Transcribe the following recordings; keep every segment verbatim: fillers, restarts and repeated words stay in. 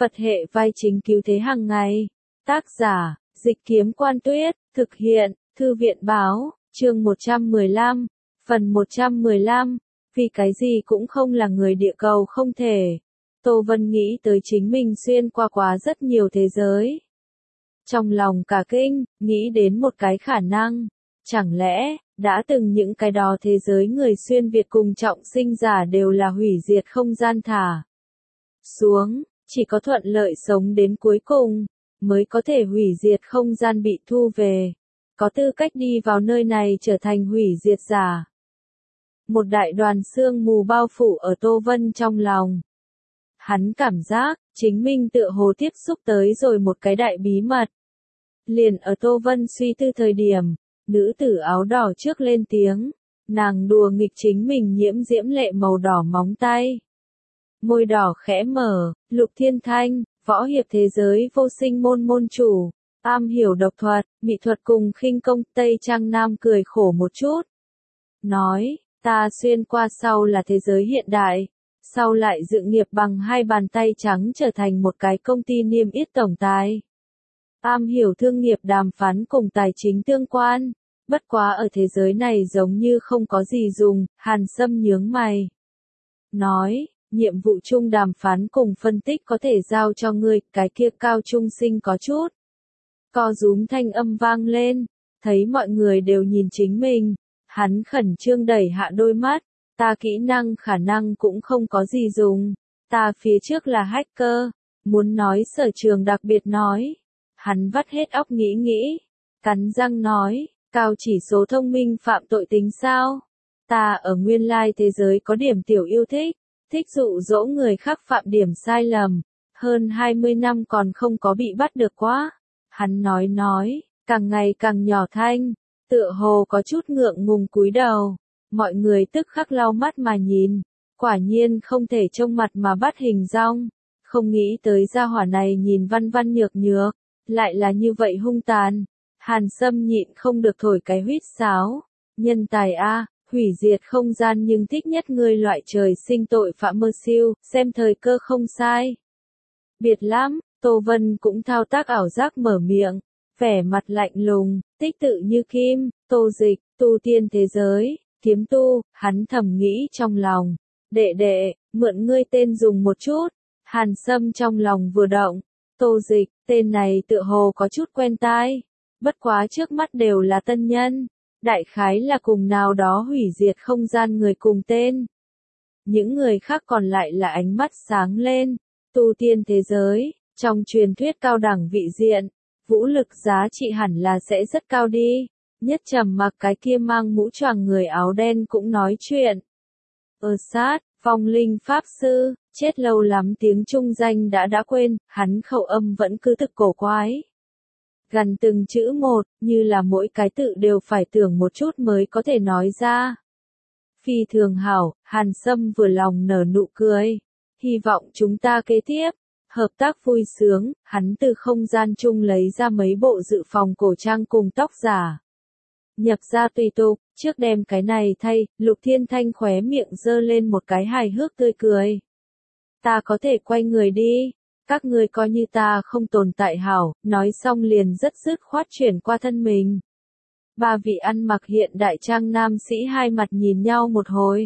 Phật hệ vai chính cứu thế hàng ngày. Tác giả, Dịch Kiếm Quan Tuyết, thực hiện, Thư viện Báo, chương một trăm mười lăm, phần một trăm mười lăm, vì cái gì cũng không là người địa cầu không thể. Tô Vân nghĩ tới chính mình xuyên qua quá rất nhiều thế giới. Trong lòng cả kinh, nghĩ đến một cái khả năng. Chẳng lẽ, đã từng những cái đó thế giới người xuyên Việt cùng trọng sinh giả đều là hủy diệt không gian thả xuống, chỉ có thuận lợi sống đến cuối cùng, mới có thể hủy diệt không gian bị thu về, có tư cách đi vào nơi này trở thành hủy diệt giả. Một đại đoàn sương mù bao phủ ở Tô Vân trong lòng. Hắn cảm giác, chính mình tựa hồ tiếp xúc tới rồi một cái đại bí mật. Liền ở Tô Vân suy tư thời điểm, nữ tử áo đỏ trước lên tiếng, nàng đùa nghịch chính mình nhiễm diễm lệ màu đỏ móng tay. Môi đỏ khẽ mở, Lục Thiên Thanh, võ hiệp thế giới vô sinh môn môn chủ, am hiểu độc thuật, mỹ thuật cùng khinh công. Tây Trang Nam cười khổ một chút. Nói, ta xuyên qua sau là thế giới hiện đại, sau lại dựng nghiệp bằng hai bàn tay trắng trở thành một cái công ty niêm yết tổng tài. Am hiểu thương nghiệp đàm phán cùng tài chính tương quan, bất quá ở thế giới này giống như không có gì dùng. Hàn Sâm nhướng mày. Nói, nhiệm vụ chung đàm phán cùng phân tích có thể giao cho ngươi. Cái kia Cao Trung Sinh có chút co rúm thanh âm vang lên, thấy mọi người đều nhìn chính mình, hắn khẩn trương đẩy hạ đôi mắt, ta kỹ năng khả năng cũng không có gì dùng, ta phía trước là hacker, muốn nói sở trường đặc biệt nói. Hắn vắt hết óc nghĩ nghĩ, cắn răng nói, cao chỉ số thông minh phạm tội tính sao? Ta ở nguyên lai thế giới có điểm tiểu yêu thích, thích dụ dỗ người khác phạm điểm sai lầm, hơn hai mươi năm còn không có bị bắt được quá. Hắn nói nói, càng ngày càng nhỏ thanh, tựa hồ có chút ngượng ngùng cúi đầu, mọi người tức khắc lau mắt mà nhìn, quả nhiên không thể trông mặt mà bắt hình dong, không nghĩ tới gia hỏa này nhìn văn văn nhược nhược, lại là như vậy hung tàn. Hàn Sâm nhịn không được thổi cái huýt sáo, nhân tài a, hủy diệt không gian nhưng thích nhất ngươi loại trời sinh tội phạm mơ siêu, xem thời cơ không sai. Biệt lắm, Tô Vân cũng thao tác ảo giác mở miệng, vẻ mặt lạnh lùng, tích tự như kim. Tô Dịch, tu tiên thế giới, kiếm tu. Hắn thầm nghĩ trong lòng, đệ đệ, mượn ngươi tên dùng một chút. Hàn Sâm trong lòng vừa động, Tô Dịch, tên này tựa hồ có chút quen tai, bất quá trước mắt đều là tân nhân, đại khái là cùng nào đó hủy diệt không gian người cùng tên. Những người khác còn lại là ánh mắt sáng lên, tu tiên thế giới, trong truyền thuyết cao đẳng vị diện, vũ lực giá trị hẳn là sẽ rất cao đi. Nhất trầm mặc cái kia mang mũ choàng người áo đen cũng nói chuyện. Ở sát, vong linh pháp sư, chết lâu lắm tiếng trung danh đã đã quên, hắn khẩu âm vẫn cứ thực cổ quái. Gần từng chữ một, như là mỗi cái tự đều phải tưởng một chút mới có thể nói ra. Phi thường hảo, Hàn Sâm vừa lòng nở nụ cười. Hy vọng chúng ta kế tiếp, hợp tác vui sướng. Hắn từ không gian chung lấy ra mấy bộ dự phòng cổ trang cùng tóc giả. Nhập ra tùy tục, trước đem cái này thay. Lục Thiên Thanh khóe miệng giơ lên một cái hài hước tươi cười. Ta có thể quay người đi, các ngươi coi như ta không tồn tại hảo. Nói xong liền rất dứt khoát chuyển qua thân mình. Ba vị ăn mặc hiện đại trang nam sĩ hai mặt nhìn nhau một hồi.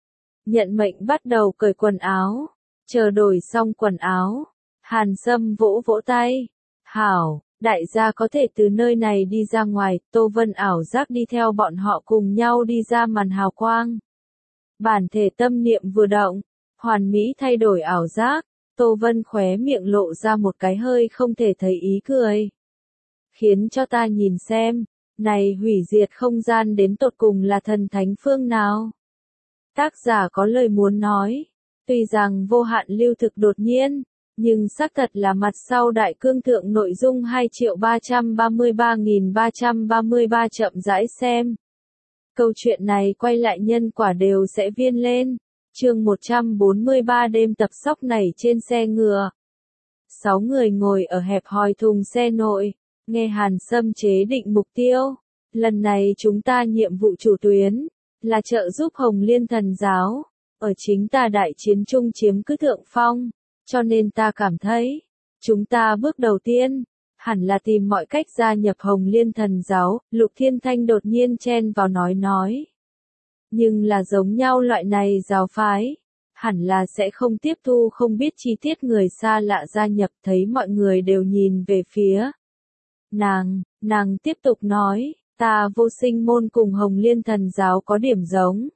Nhận mệnh bắt đầu cởi quần áo, chờ đổi xong quần áo, Hàn Sâm vỗ vỗ tay. Hảo, đại gia có thể từ nơi này đi ra ngoài. Tô Vân ảo giác đi theo bọn họ cùng nhau đi ra màn hào quang. Bản thể tâm niệm vừa động, hoàn mỹ thay đổi ảo giác, Tô Vân khóe miệng lộ ra một cái hơi không thể thấy ý cười. Khiến cho ta nhìn xem, này hủy diệt không gian đến tột cùng là thần thánh phương nào? Tác giả có lời muốn nói, tuy rằng vô hạn lưu thực đột nhiên, nhưng xác thật là mặt sau đại cương thượng nội dung hai triệu ba trăm ba mươi ba nghìn ba trăm ba mươi ba chậm rãi xem. Câu chuyện này quay lại nhân quả đều sẽ viên lên. Chương một trăm bốn mươi ba đêm tập sóc nảy trên xe ngựa. Sáu người ngồi ở hẹp hòi thùng xe nội, nghe Hàn Sâm chế định mục tiêu. Lần này chúng ta nhiệm vụ chủ tuyến, là trợ giúp Hồng Liên Thần Giáo, ở chính ta đại chiến trung chiếm cứ thượng phong. Cho nên ta cảm thấy, chúng ta bước đầu tiên, hẳn là tìm mọi cách gia nhập Hồng Liên Thần giáo, Lục Thiên Thanh đột nhiên chen vào nói nói. Nhưng là giống nhau loại này giáo phái, hẳn là sẽ không tiếp thu không biết chi tiết người xa lạ gia nhập, thấy mọi người đều nhìn về phía. Nàng, nàng tiếp tục nói, ta Vô Sinh môn cùng Hồng Liên Thần giáo có điểm giống.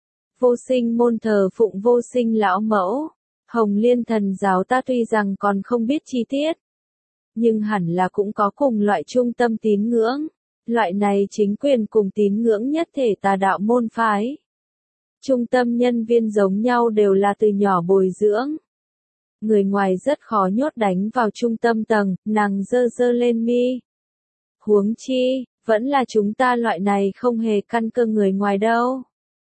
Vô Sinh môn thờ phụng vô sinh lão mẫu, Hồng Liên Thần giáo ta tuy rằng còn không biết chi tiết, nhưng hẳn là cũng có cùng loại trung tâm tín ngưỡng. Loại này chính quyền cùng tín ngưỡng nhất thể tà đạo môn phái. Trung tâm nhân viên giống nhau đều là từ nhỏ bồi dưỡng. Người ngoài rất khó nhốt đánh vào trung tâm tầng, nàng dơ dơ lên mi. Huống chi, vẫn là chúng ta loại này không hề căn cơ người ngoài đâu.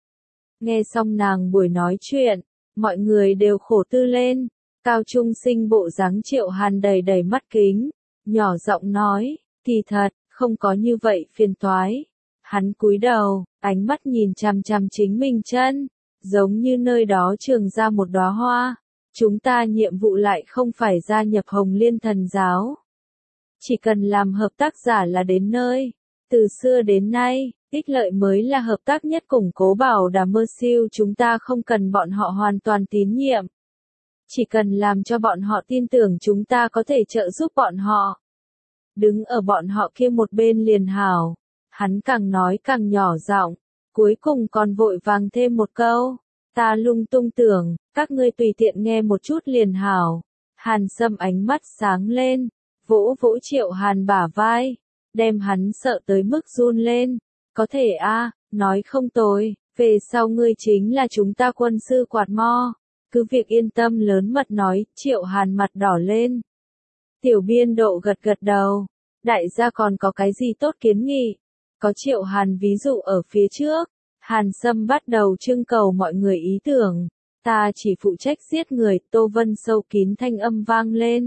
Nghe xong nàng buổi nói chuyện, mọi người đều khổ tư lên. Cao trung sinh bộ dáng Triệu Hàn đầy đầy mắt kính, nhỏ giọng nói, thì thật, không có như vậy phiền toái. Hắn cúi đầu, ánh mắt nhìn chằm chằm chính mình chân, giống như nơi đó trường ra một đóa hoa. Chúng ta nhiệm vụ lại không phải gia nhập Hồng Liên Thần giáo. Chỉ cần làm hợp tác giả là đến nơi. Từ xưa đến nay, ích lợi mới là hợp tác nhất củng cố bảo đảm mơ siêu, chúng ta không cần bọn họ hoàn toàn tín nhiệm. Chỉ cần làm cho bọn họ tin tưởng chúng ta có thể trợ giúp bọn họ. Đứng ở bọn họ kia một bên liền hảo. Hắn càng nói càng nhỏ giọng, cuối cùng còn vội vàng thêm một câu. Ta lung tung tưởng, các ngươi tùy tiện nghe một chút liền hảo. Hàn Sâm ánh mắt sáng lên, vỗ vỗ Triệu Hàn bả vai, đem hắn sợ tới mức run lên. Có thể a, nói không tồi, về sau ngươi chính là chúng ta quân sư quạt mo. Cứ việc yên tâm lớn mật nói, Triệu Hàn mặt đỏ lên. Tiểu biên độ gật gật đầu, đại gia còn có cái gì tốt kiến nghị? Có Triệu Hàn ví dụ ở phía trước, Hàn Sâm bắt đầu trưng cầu mọi người ý tưởng. Ta chỉ phụ trách giết người, Tô Vân sâu kín thanh âm vang lên.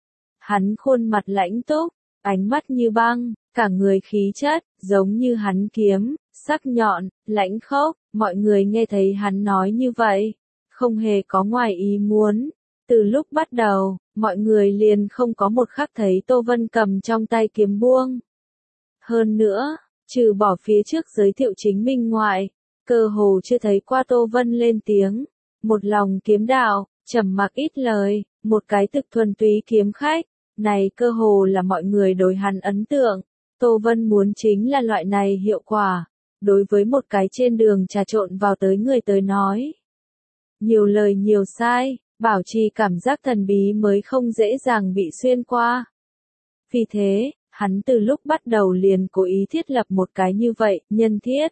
Hắn khuôn mặt lãnh túc, ánh mắt như băng, cả người khí chất, giống như hắn kiếm, sắc nhọn, lãnh khốc. Mọi người nghe thấy hắn nói như vậy, không hề có ngoài ý muốn. Từ lúc bắt đầu, mọi người liền không có một khắc thấy Tô Vân cầm trong tay kiếm buông. Hơn nữa, trừ bỏ phía trước giới thiệu chính mình ngoại, cơ hồ chưa thấy qua Tô Vân lên tiếng. Một lòng kiếm đạo, trầm mặc ít lời, một cái thực thuần túy kiếm khách. Này cơ hồ là mọi người đối hắn ấn tượng. Tô Vân muốn chính là loại này hiệu quả. Đối với một cái trên đường trà trộn vào tới người tới nói. Nhiều lời nhiều sai, bảo trì cảm giác thần bí mới không dễ dàng bị xuyên qua. Vì thế, hắn từ lúc bắt đầu liền cố ý thiết lập một cái như vậy, nhân thiết.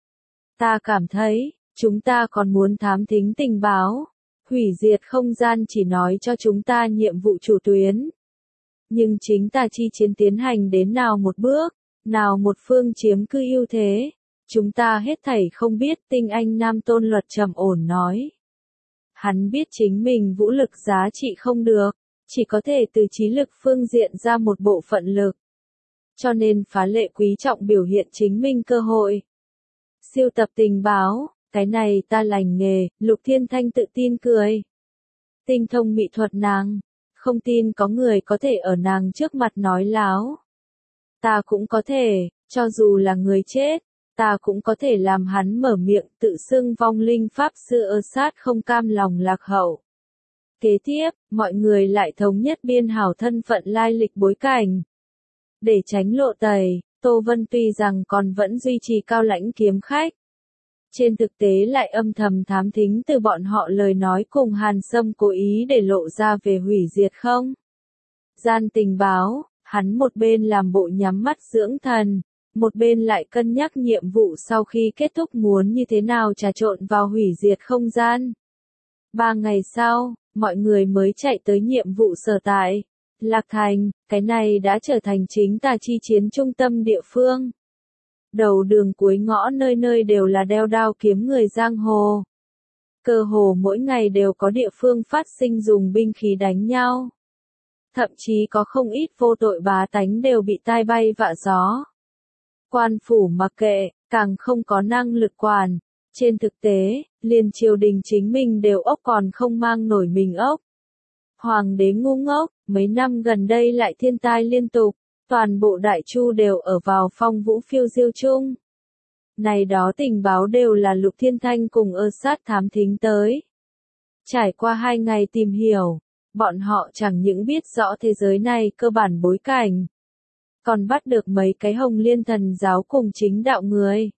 Ta cảm thấy, chúng ta còn muốn thám thính tình báo. Hủy diệt không gian chỉ nói cho chúng ta nhiệm vụ chủ tuyến. Nhưng chính ta chi chiến tiến hành đến nào một bước, nào một phương chiếm cư ưu thế. Chúng ta hết thảy không biết, tinh anh Nam Tôn Luật trầm ổn nói. Hắn biết chính mình vũ lực giá trị không được, chỉ có thể từ trí lực phương diện ra một bộ phận lực. Cho nên phá lệ quý trọng biểu hiện chính mình cơ hội. Siêu tập tình báo, cái này ta lành nghề, Lục Thiên Thanh tự tin cười. Tinh thông mỹ thuật nàng, không tin có người có thể ở nàng trước mặt nói láo. Ta cũng có thể, cho dù là người chết, ta cũng có thể làm hắn mở miệng tự xưng vong linh pháp sư ơ sát không cam lòng lạc hậu. Kế tiếp, mọi người lại thống nhất biên hảo thân phận lai lịch bối cảnh. Để tránh lộ tẩy, Tô Vân tuy rằng còn vẫn duy trì cao lãnh kiếm khách. Trên thực tế lại âm thầm thám thính từ bọn họ lời nói cùng Hàn Sâm cố ý để lộ ra về hủy diệt không. Gian tình báo, hắn một bên làm bộ nhắm mắt dưỡng thần, một bên lại cân nhắc nhiệm vụ sau khi kết thúc muốn như thế nào trà trộn vào hủy diệt không gian. Ba ngày sau, mọi người mới chạy tới nhiệm vụ sở tại. Lạc Thành, cái này đã trở thành chính tà chi chiến trung tâm địa phương. Đầu đường cuối ngõ nơi nơi đều là đeo đao kiếm người giang hồ. Cơ hồ mỗi ngày đều có địa phương phát sinh dùng binh khí đánh nhau. Thậm chí có không ít vô tội bá tánh đều bị tai bay vạ gió. Quan phủ mặc kệ, càng không có năng lực quản. Trên thực tế, liền triều đình chính mình đều ốc còn không mang nổi mình ốc. Hoàng đế ngu ngốc, mấy năm gần đây lại thiên tai liên tục, toàn bộ Đại Chu đều ở vào phong vũ phiêu diêu chung. Này đó tình báo đều là Lục Thiên Thanh cùng ơ sát thám thính tới. Trải qua hai ngày tìm hiểu, bọn họ chẳng những biết rõ thế giới này cơ bản bối cảnh, còn bắt được mấy cái Hồng Liên Thần giáo cùng chính đạo người.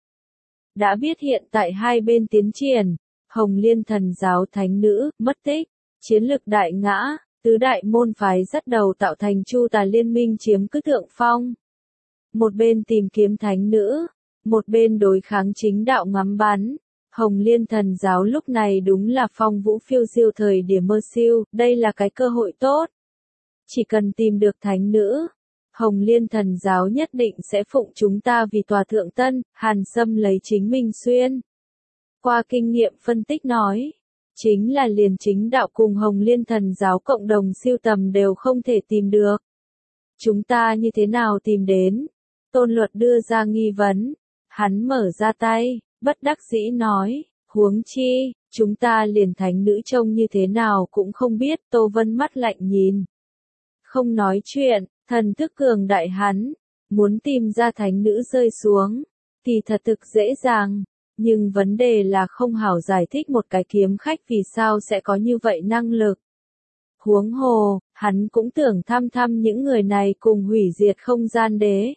Đã biết hiện tại hai bên tiến triển, Hồng Liên Thần giáo thánh nữ, mất tích, chiến lực đại ngã, tứ đại môn phái dắt đầu tạo thành Chu Tà liên minh chiếm cứ thượng phong. Một bên tìm kiếm thánh nữ, một bên đối kháng chính đạo ngắm bắn. Hồng Liên Thần giáo lúc này đúng là phong vũ phiêu diêu thời điểm mơ siêu, đây là cái cơ hội tốt. Chỉ cần tìm được thánh nữ, Hồng Liên Thần giáo nhất định sẽ phụng chúng ta vì tòa thượng tân. Hàn Sâm lấy chính mình xuyên qua kinh nghiệm phân tích nói, chính là liền chính đạo cùng Hồng Liên Thần giáo cộng đồng siêu tầm đều không thể tìm được. Chúng ta như thế nào tìm đến? Tôn Luật đưa ra nghi vấn, hắn mở ra tay, bất đắc dĩ nói, huống chi, chúng ta liền thánh nữ trông như thế nào cũng không biết. Tô Vân mắt lạnh nhìn, không nói chuyện, thần thức cường đại hắn, muốn tìm ra thánh nữ rơi xuống, thì thật thực dễ dàng, nhưng vấn đề là không hảo giải thích một cái kiếm khách vì sao sẽ có như vậy năng lực. Huống hồ, hắn cũng tưởng thăm thăm những người này cùng hủy diệt không gian đế.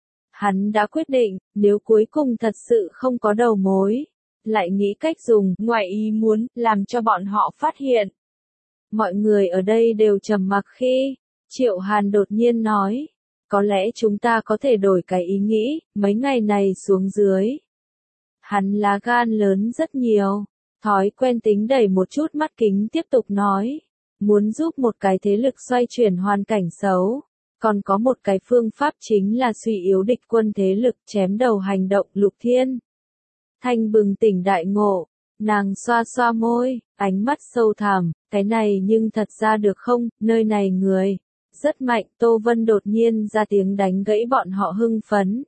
Hắn đã quyết định, nếu cuối cùng thật sự không có đầu mối, lại nghĩ cách dùng ngoại ý muốn làm cho bọn họ phát hiện. Mọi người ở đây đều trầm mặc khi Triệu Hàn đột nhiên nói, có lẽ chúng ta có thể đổi cái ý nghĩ, mấy ngày này xuống dưới. Hắn lá gan lớn rất nhiều, thói quen tính đẩy một chút mắt kính tiếp tục nói, muốn giúp một cái thế lực xoay chuyển hoàn cảnh xấu. Còn có một cái phương pháp chính là suy yếu địch quân thế lực chém đầu hành động. Lục Thiên Thanh bừng tỉnh đại ngộ, nàng xoa xoa môi, ánh mắt sâu thẳm, cái này nhưng thật ra được không, nơi này người rất mạnh. Tô Vân đột nhiên ra tiếng đánh gãy bọn họ hưng phấn.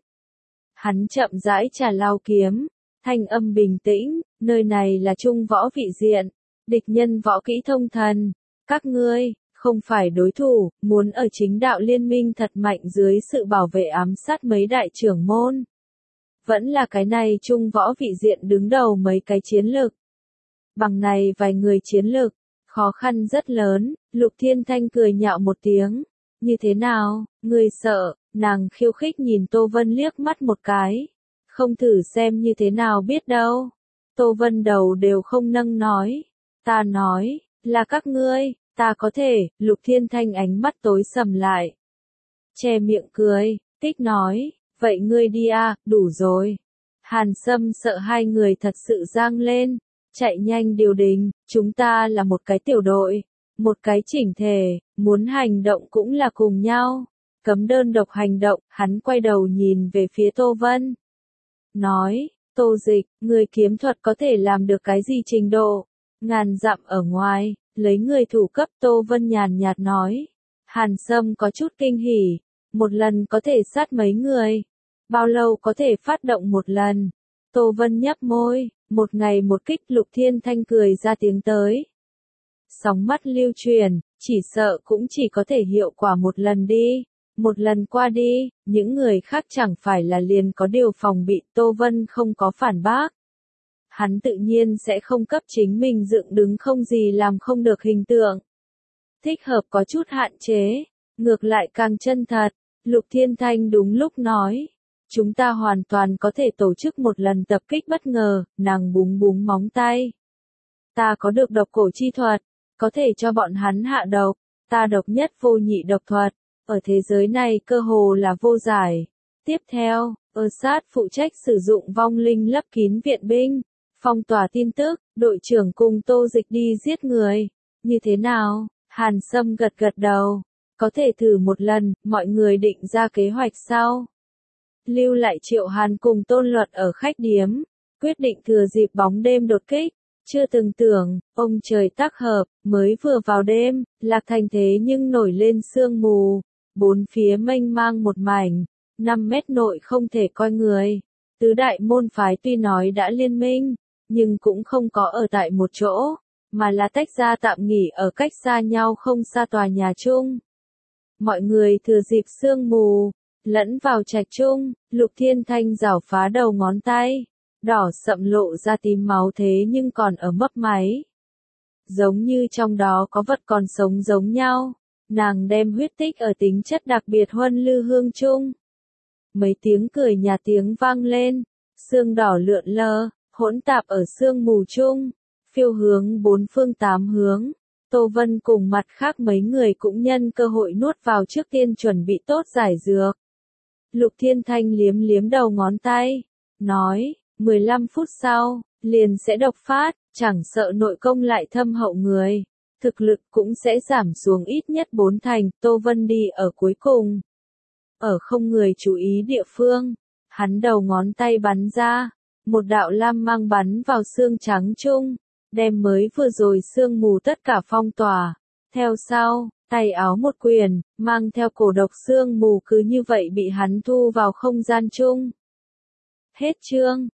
Hắn chậm rãi trả lao kiếm, thanh âm bình tĩnh, nơi này là trung võ vị diện, địch nhân võ kỹ thông thần, các ngươi không phải đối thủ, muốn ở chính đạo liên minh thật mạnh dưới sự bảo vệ ám sát mấy đại trưởng môn. Vẫn là cái này trung võ vị diện đứng đầu mấy cái chiến lực. Bằng này vài người chiến lực, khó khăn rất lớn. Lục Thiên Thanh cười nhạo một tiếng. Như thế nào, người sợ? Nàng khiêu khích nhìn Tô Vân liếc mắt một cái. Không thử xem như thế nào biết đâu. Tô Vân đầu đều không nâng nói. Ta nói, là các ngươi. Ta có thể. Lục Thiên Thanh ánh mắt tối sầm lại. Che miệng cười, tích nói, vậy ngươi đi à, đủ rồi. Hàn Sâm sợ hai người thật sự giang lên, chạy nhanh điều đình, chúng ta là một cái tiểu đội, một cái chỉnh thể, muốn hành động cũng là cùng nhau. Cấm đơn độc hành động, hắn quay đầu nhìn về phía Tô Vân. Nói, Tô Dịch, người kiếm thuật có thể làm được cái gì trình độ? Ngàn dặm ở ngoài. Lấy người thủ cấp. Tô Vân nhàn nhạt nói. Hàn Sâm có chút kinh hỉ. Một lần có thể sát mấy người. Bao lâu có thể phát động một lần? Tô Vân nhấp môi. Một ngày một kích. Lục Thiên Thanh cười ra tiếng tới. Sóng mắt lưu truyền. Chỉ sợ cũng chỉ có thể hiệu quả một lần đi. Một lần qua đi. Những người khác chẳng phải là liền có điều phòng bị. Tô Vân không có phản bác. Hắn tự nhiên sẽ không cấp chính mình dựng đứng không gì làm không được hình tượng. Thích hợp có chút hạn chế, ngược lại càng chân thật. Lục Thiên Thanh đúng lúc nói, chúng ta hoàn toàn có thể tổ chức một lần tập kích bất ngờ. Nàng búng búng móng tay. Ta có được độc cổ chi thuật, có thể cho bọn hắn hạ độc. Ta độc nhất vô nhị độc thuật, ở thế giới này cơ hồ là vô giải. Tiếp theo, ơ sát phụ trách sử dụng vong linh lấp kín viện binh. Phong tỏa tin tức, đội trưởng cùng Tô Dịch đi giết người. Như thế nào? Hàn Sâm gật gật đầu. Có thể thử một lần, mọi người định ra kế hoạch sau. Lưu lại Triệu Hàn cùng Tôn Luật ở khách điếm. Quyết định thừa dịp bóng đêm đột kích. Chưa từng tưởng, ông trời tác hợp, mới vừa vào đêm, Lạc Thành thế nhưng nổi lên sương mù. Bốn phía mênh mang một mảnh, năm mét nội không thể coi người. Tứ đại môn phái tuy nói đã liên minh, nhưng cũng không có ở tại một chỗ. mà là tách ra tạm nghỉ ở cách xa nhau không xa tòa nhà chung. Mọi người thừa dịp sương mù, lẫn vào trạch chung, Lục Thiên Thanh rảo phá đầu ngón tay, đỏ sậm lộ ra tím máu thế nhưng còn ở mấp máy. Giống như trong đó có vật còn sống giống nhau, nàng đem huyết tích ở tính chất đặc biệt huân lư hương chung. Mấy tiếng cười nhà tiếng vang lên, sương đỏ lượn lờ, hỗn tạp ở sương mù chung, phiêu hướng bốn phương tám hướng. Tô Vân cùng mặt khác mấy người cũng nhân cơ hội nuốt vào trước tiên chuẩn bị tốt giải dược. Lục Thiên Thanh liếm liếm đầu ngón tay, nói, mười lăm phút sau, liền sẽ độc phát, chẳng sợ nội công lại thâm hậu người. Thực lực cũng sẽ giảm xuống ít nhất bốn thành, Tô Vân đi ở cuối cùng. Ở không người chú ý địa phương, hắn đầu ngón tay bắn ra, một đạo lam mang bắn vào xương trắng chung, đem mới vừa rồi sương mù tất cả phong tỏa. Theo sau, tay áo một quyền, mang theo cổ độc sương mù cứ như vậy bị hắn thu vào không gian chung. Hết chương.